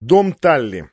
Дом Талли.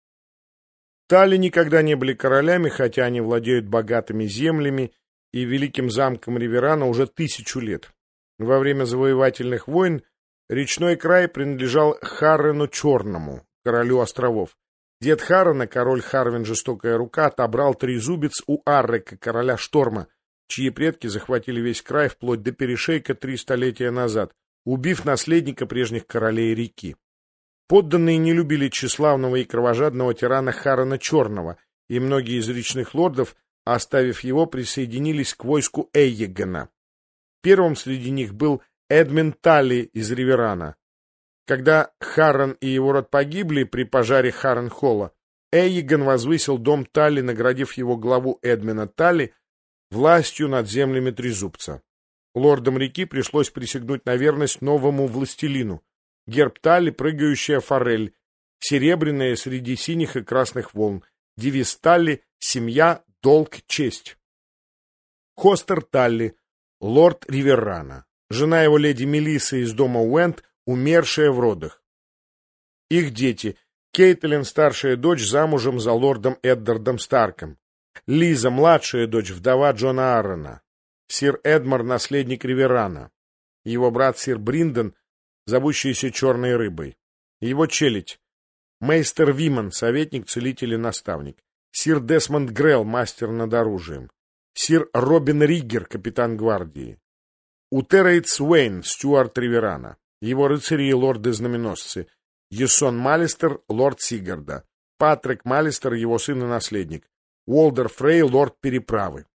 Талли никогда не были королями, хотя они владеют богатыми землями и великим замком Риверана уже 1000 лет. Во время завоевательных войн речной край принадлежал Харрену Черному, королю островов. Дед Харрена, король Харвин Жестокая Рука, отобрал трезубец у Аррека, короля Шторма, чьи предки захватили весь край вплоть до перешейка 3 столетия назад, убив наследника прежних королей реки. Подданные не любили тщеславного и кровожадного тирана Харрена Черного, и многие из речных лордов, оставив его, присоединились к войску Эйегена. Первым среди них был Эдмин Талли из Риверана. Когда Харрен и его род погибли при пожаре Харренхолла, Эйеген возвысил дом Талли, наградив его главу Эдмина Талли властью над землями Трезубца. Лордам реки пришлось присягнуть на верность новому властелину. Герб Талли — прыгающая форель, серебряная среди синих и красных волн. Девиз Талли — семья, долг, честь. Хостер Талли, лорд Риверана. Жена его леди Мелисса из дома Уэнд, умершая в родах. Их дети: Кейтлин, старшая дочь, замужем за лордом Эддардом Старком. Лиза, младшая дочь, вдова Джона Аррена. Сир Эдмар, наследник Риверана. Его брат сир Бринден, зовущийся черной рыбой. Его челядь: мейстер Виман, советник, целитель и наставник. Сир Десмонд Грелл, мастер над оружием. Сир Робин Риггер, капитан гвардии. Утерейдс Уэйн, стюард Риверана. Его рыцари и лорды-знаменосцы: Ясон Малистер, лорд Сигарда. Патрик Малистер, его сын и наследник. Уолдер Фрей, лорд Переправы.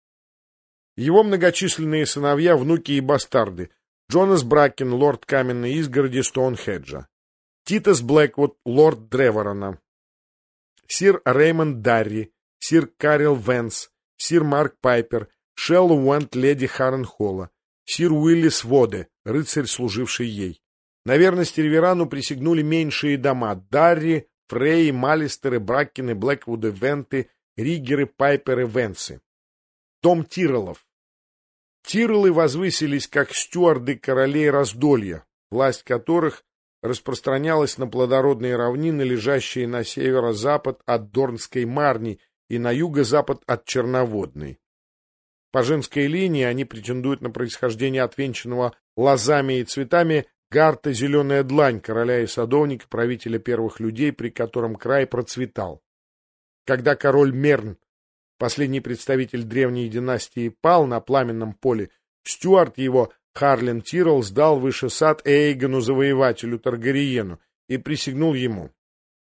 Его многочисленные сыновья, внуки и бастарды: Джонас Бракен, лорд Каменной изгороди Стоунхеджа. Титас Блэквуд, лорд Древорона. Сир Реймонд Дарри, сир Карел Венс, сир Марк Пайпер, Шелл Уэнт, леди Харренхолла, сир Уиллис Воде, рыцарь, служивший ей. На верность Риверану присягнули меньшие дома: Дарри, Фрей, Малистеры, Браккены, Блэквуды, Венты, Риггеры, Пайперы, Венсы. Дом Тирреллов. Тирреллы возвысились как стюарды королей Раздолья, власть которых распространялась на плодородные равнины, лежащие на северо-запад от Дорнской Марни и на юго-запад от Черноводной. По женской линии они претендуют на происхождение отвенчанного лозами и цветами Гарта Зеленая Длань, короля и садовника, правителя первых людей, при котором край процветал. Когда король Мерн, последний представитель древней династии, пал на пламенном поле, стюард его, Харлен Тиррелл, сдал выше сад Эйгону, завоевателю Таргариену, и присягнул ему.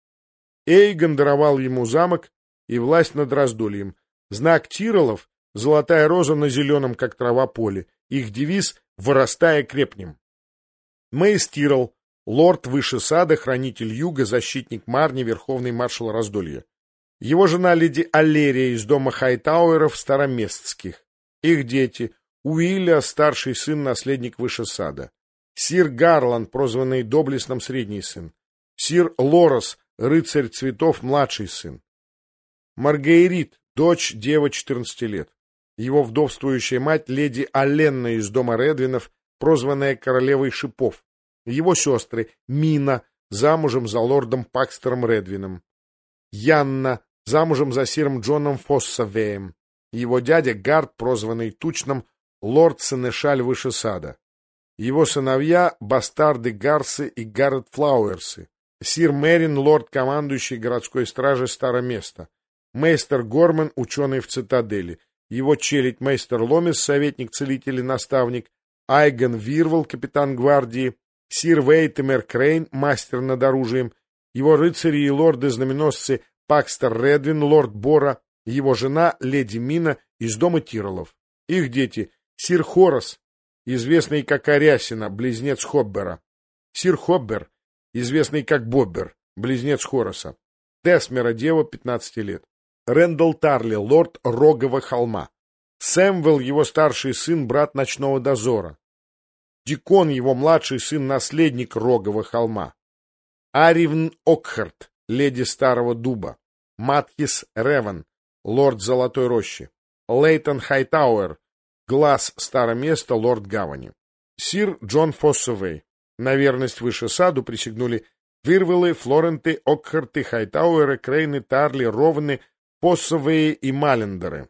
Эйгон даровал ему замок и власть над Раздольем. Знак Тирреллов — золотая роза на зеленом, как трава, поле. Их девиз — «Вырастая крепнем». Мейс Тиррелл, лорд выше сада, хранитель юга, защитник Марни, верховный маршал Раздолья. Его жена леди Аллерия из дома Хайтауэров Староместских. Их дети: Уилья, старший сын, наследник выше сада. Сир Гарлан, прозванный Доблестным, средний сын. Сир Лорос, рыцарь цветов, младший сын. Маргейрит, дочь, дева 14 лет. Его вдовствующая мать леди Алленна из дома Редвинов, прозванная королевой шипов. Его сестры: Мина, замужем за лордом Пакстером Редвином. Янна, замужем за сиром Джоном Фоссавеем. Его дядя Гард, прозванный Тучным, лорд-сенешаль выше сада. Его сыновья — бастарды Гарсы и Гаррет Флауэрсы. Сир Мерин, лорд-командующий городской стражи Староместа. Мейстер Горман, ученый в цитадели. Его челядь: мейстер Ломис, советник, целитель и наставник. Айген Вирвал, капитан гвардии. Сир Вейтемер Крейн, мастер над оружием. Его рыцари и лорды-знаменосцы: Пакстер Редвин, лорд Бора. Его жена леди Мина из дома Тирреллов. Их дети: сир Хорас, известный как Арясина, близнец Хоббера. Сир Хоббер, известный как Боббер, близнец Хораса. Тесмера, дева, 15 лет. Рэндалл Тарли, лорд Рогового холма. Сэмвелл, его старший сын, брат ночного дозора. Дикон, его младший сын, наследник Рогового холма. Аривн Окхарт, леди Старого Дуба. Матхис Реван, лорд Золотой Рощи. Лейтон Хайтауэр, глаз Староместа, лорд Гавани. Сир Джон Фоссовей. На верность выше саду присягнули Вирвелы, Флоренты, Окхарты, Хайтауэры, Крейны, Тарли, Ровны, Поссовые и Малендеры.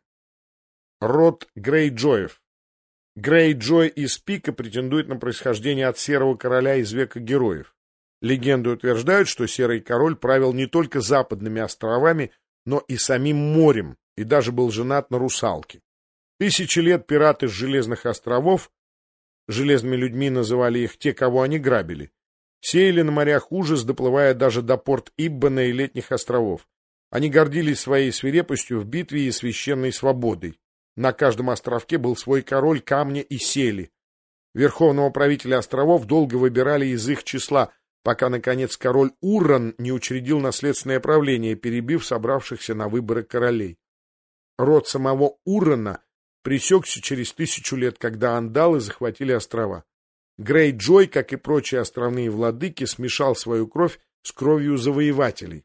Род Грейджоев. Грейджой из Пика претендует на происхождение от Серого Короля из Века Героев. Легенды утверждают, что Серый Король правил не только западными островами, но и самим морем, и даже был женат на русалке. Тысячи лет пираты с Железных островов, железными людьми называли их те, кого они грабили, сеяли на морях ужас, доплывая даже до порт Иббана и Летних островов. Они гордились своей свирепостью в битве и священной свободой. На каждом островке был свой король камня и сели. Верховного правителя островов долго выбирали из их числа, пока, наконец, король Урран не учредил наследственное правление, перебив собравшихся на выборы королей. Род самого Уррана пресекся через 1000 лет, когда андалы захватили острова. Грейджой, как и прочие островные владыки, смешал свою кровь с кровью завоевателей.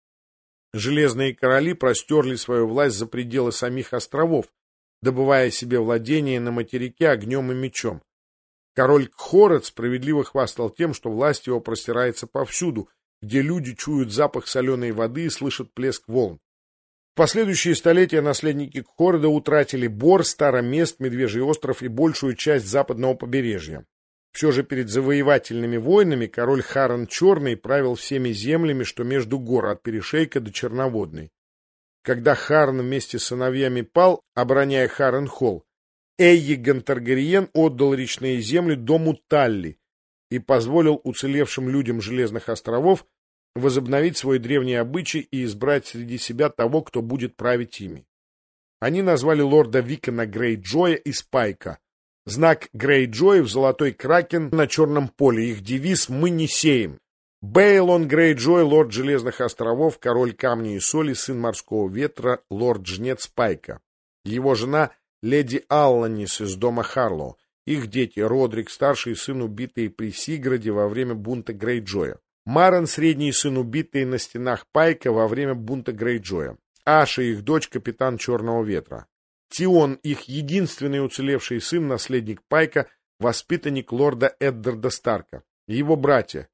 Железные короли простерли свою власть за пределы самих островов, добывая себе владение на материке огнем и мечом. Король Кхорет справедливо хвастал тем, что власть его простирается повсюду, где люди чуют запах соленой воды и слышат плеск волн. В последующие столетия наследники Кхореда утратили Бор, Старомест, Медвежий остров и большую часть западного побережья. Все же перед завоевательными войнами король Харон Черный правил всеми землями, что между гор, от Перешейка до Черноводной. Когда Харн вместе с сыновьями пал, обороняя Харен-Холл, Эйгон Таргариен отдал речные земли дому Талли и позволил уцелевшим людям Железных островов возобновить свой древний обычай и избрать среди себя того, кто будет править ими. Они назвали лорда Викона Грейджоя и Спайка. Знак Грейджоев — золотой кракен на черном поле, их девиз «Мы не сеем». Бейлон Грейджой, лорд Железных островов, король камня и соли, сын морского ветра, лорд-жнец Спайка. Его жена леди Алланис из дома Харлоу. Их дети Родрик, старший сын, убитый при Сиграде во время бунта Грейджоя. Марен, средний сын, убитый на стенах Пайка во время бунта Грейджоя. Аша, их дочь, капитан Черного ветра. Тион, их единственный уцелевший сын, наследник Пайка, воспитанник лорда Эддарда Старка. Его братья.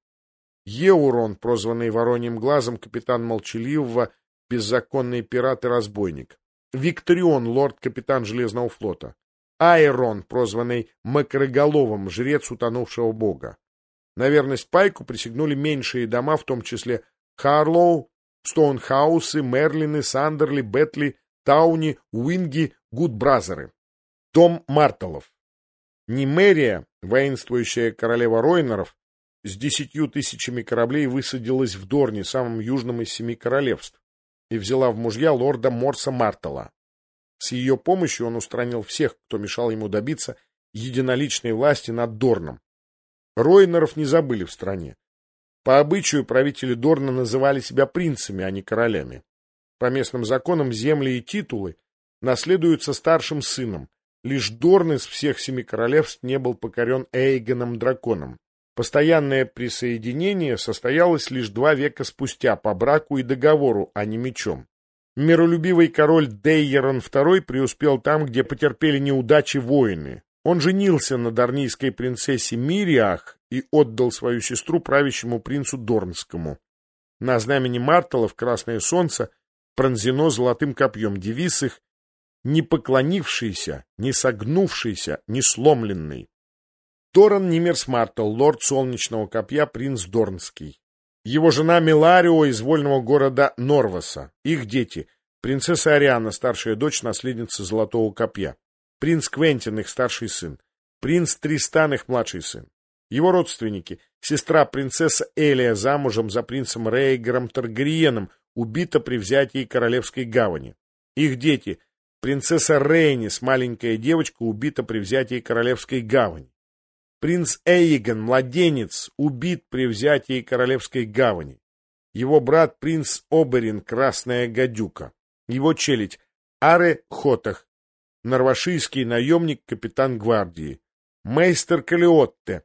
Еурон, прозванный Вороньим глазом, капитан Молчаливого, беззаконный пират и разбойник. Викторион, лорд-капитан Железного флота. Айрон, прозванный Макроголовым, жрец утонувшего бога. На верность Пайку присягнули меньшие дома, в том числе Харлоу, Стоунхаусы, Мерлины, Сандерли, Бетли, Тауни, Уинги, Гудбразеры. Дом Мартелов. Нимерия, воинствующая королева Ройнеров, с 10 000 кораблей высадилась в Дорне, самом южном из 7 королевств, и взяла в мужья лорда Морса Мартела. С ее помощью он устранил всех, кто мешал ему добиться единоличной власти над Дорном. Ройнеров не забыли в стране. По обычаю правители Дорна называли себя принцами, а не королями. По местным законам земли и титулы наследуются старшим сыном. Лишь Дорн из всех 7 королевств не был покорен Эйгоном-драконом. Постоянное присоединение состоялось лишь 2 века спустя по браку и договору, а не мечом. Миролюбивый король Дейерон II преуспел там, где потерпели неудачи воины. Он женился на дарнийской принцессе Мириах и отдал свою сестру правящему принцу Дорнскому. На знамени Мартелов красное солнце пронзено золотым копьем, девиз их «Не поклонившийся, не согнувшийся, не сломленный». Торан Нимерс Мартел, лорд Солнечного копья, принц Дорнский. Его жена Меларио из вольного города Норваса. Их дети — принцесса Ариана, старшая дочь, наследница Золотого копья. Принц Квентин, их старший сын. Принц Тристан, их младший сын. Его родственники — сестра принцесса Элия, замужем за принцем Рейгером Таргариеном, убита при взятии Королевской гавани. Их дети — принцесса Рейнис, маленькая девочка, убита при взятии Королевской гавани. Принц Эйгон, младенец, убит при взятии Королевской гавани. Его брат принц Оберин, красная гадюка. Его челядь Аре Хотах, норвашийский наемник, капитан гвардии. Мейстер Калиотте,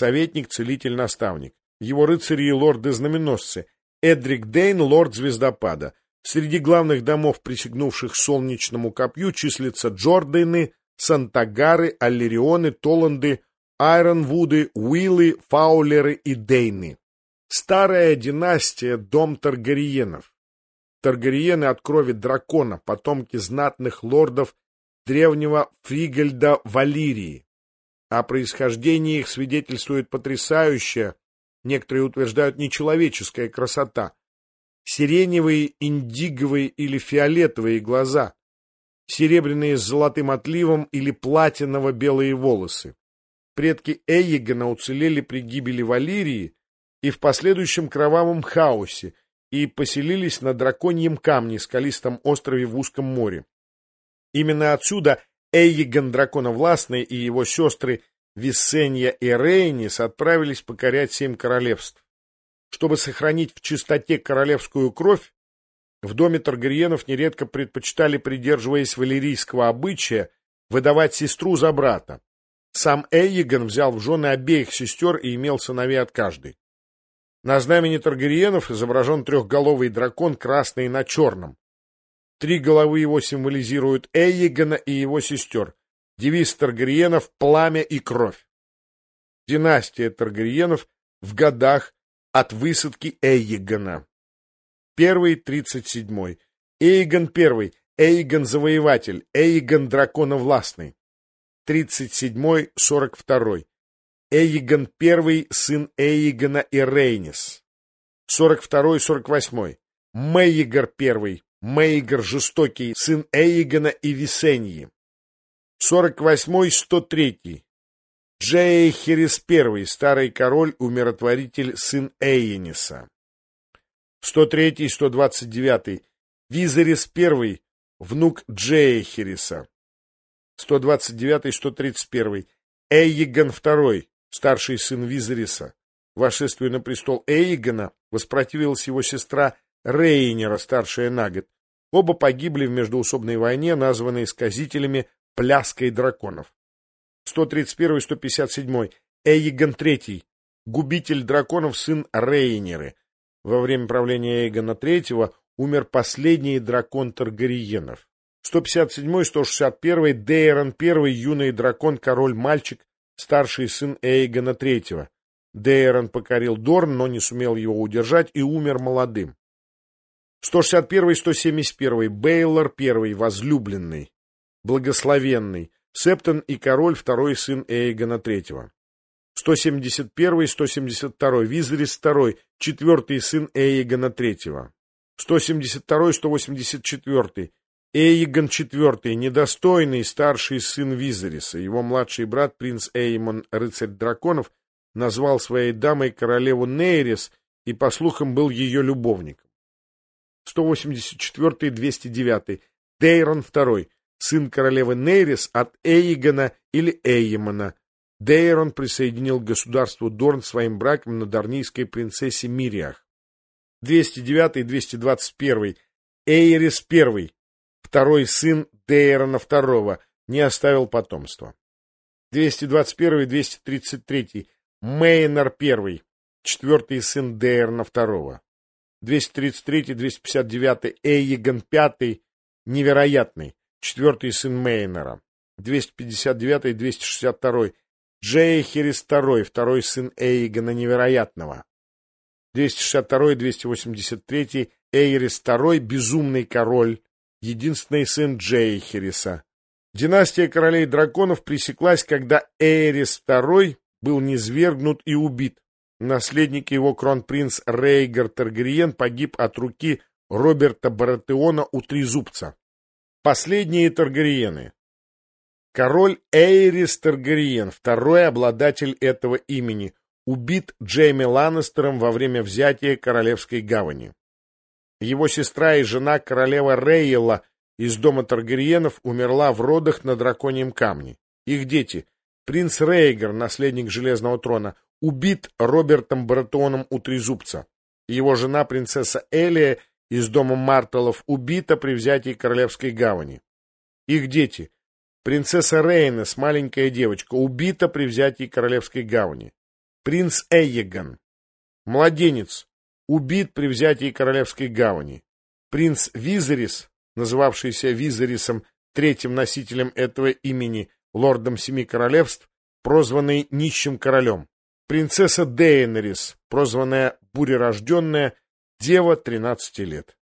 советник-целитель-наставник. Его рыцари и лорды-знаменосцы. Эдрик Дейн, лорд Звездопада. Среди главных домов, присягнувших Солнечному копью, числятся Джорданы, Сантагары, Аллерионы, Толанды, Айронвуды, Уиллы, Фаулеры и Дейны. Старая династия, дом Таргариенов. Таргариены от крови дракона, потомки знатных лордов древнего Фригельда Валирии. О происхождении их свидетельствует потрясающая, некоторые утверждают, нечеловеческая красота. Сиреневые, индиговые или фиолетовые глаза, серебряные с золотым отливом или платиново-белые волосы. Предки Эйегона уцелели при гибели Валирии и в последующем кровавом хаосе и поселились на драконьем камне, скалистом острове в узком море. Именно отсюда Эйегон Драконовластный и его сестры Висенья и Рейнис отправились покорять 7 королевств. Чтобы сохранить в чистоте королевскую кровь, в доме Таргариенов нередко предпочитали, придерживаясь валерийского обычая, выдавать сестру за брата. Сам Эйегон взял в жены обеих сестер и имел сыновей от каждой. На знамени Таргариенов изображен трехголовый дракон, красный на черном. 3 головы его символизируют Эйегона и его сестер. Девиз Таргариенов — пламя и кровь. Династия Таргариенов в годах от высадки Эйегона. Первый — 37-й. Эйгон I, Эйгон Завоеватель, Эйгон Драконовластный. 37-й, 42-й. Эйгон I, сын Эйгона и Рейнис. 42-й, 48-й. Мейгор I, Мейгор Жестокий, сын Эйгона и Висеньи. 48-й, 103-й. Джейхерис I, старый король, умиротворитель, сын Эйениса. 103-й, 129-й. Визерис I, внук Джейхериса. 129-й, 131-й. Эйегон II, старший сын Визериса. Восшествию на престол Эйегона воспротивилась его сестра Рейнера, старшая на год. Оба погибли в междоусобной войне, названной сказителями «Пляской драконов». 131-й, 157-й. Эйегон III, губитель драконов, сын Рейнеры. Во время правления Эйгона III умер последний дракон Таргариенов. 157-й, 161-й. Дейрон I, юный дракон, король-мальчик, старший сын Эйгона III. Дейрон покорил Дорн, но не сумел его удержать и умер молодым. 161-й, 171-й. Бейлор I, возлюбленный, благословенный, Септон и король, второй сын Эйгона III. 171-й, 172-й. Визерис II, четвертый сын Эйгона III. 172-й, 184-й. Эйгон IV, недостойный старший сын Визериса. Его младший брат, принц Эймон, рыцарь драконов, назвал своей дамой королеву Нейрис и, по слухам, был ее любовником. 184-й, 209-й. Дейрон II, сын королевы Нейрис от Эйгона или Эймона. Дейрон присоединил к государству Дорн своим браком на дарнийской принцессе Мириах. 209-й, 221-й. Эйрис I, второй сын Дейрона II, не оставил потомства. 221-й, 233-й. Мейнор I, четвертый сын Дейрона II. 233-й, 259-й. Эйгон V, невероятный, четвертый сын Мейнора. 259-й, 262-й. Джейхерис II, второй сын Эйгона Невероятного. 262-й, 283-й. Эйрис II, безумный король, единственный сын Джейхериса. Династия королей драконов пресеклась, когда Эйрис II был низвергнут и убит. Наследник его, кронпринц Рейгар Таргариен, погиб от руки Роберта Баратеона у Трезубца. Последние Таргариены. Король Эйрис Таргариен, второй обладатель этого имени, убит Джейми Ланнистером во время взятия Королевской гавани. Его сестра и жена, королева Рейела из дома Таргариенов, умерла в родах на драконьем камне. Их дети, принц Рейгар, наследник Железного трона, убит Робертом Баратеоном у Трезубца. Его жена, принцесса Элия из дома Мартелов, убита при взятии Королевской гавани. Их дети, принцесса Рейнес, маленькая девочка, убита при взятии Королевской гавани. Принц Эйегон, младенец, убит при взятии Королевской гавани. Принц Визерис, называвшийся Визерисом, третьим носителем этого имени, лордом Семи Королевств, прозванный Нищим Королем. Принцесса Дейенерис, прозванная бурерожденная дева 13 лет.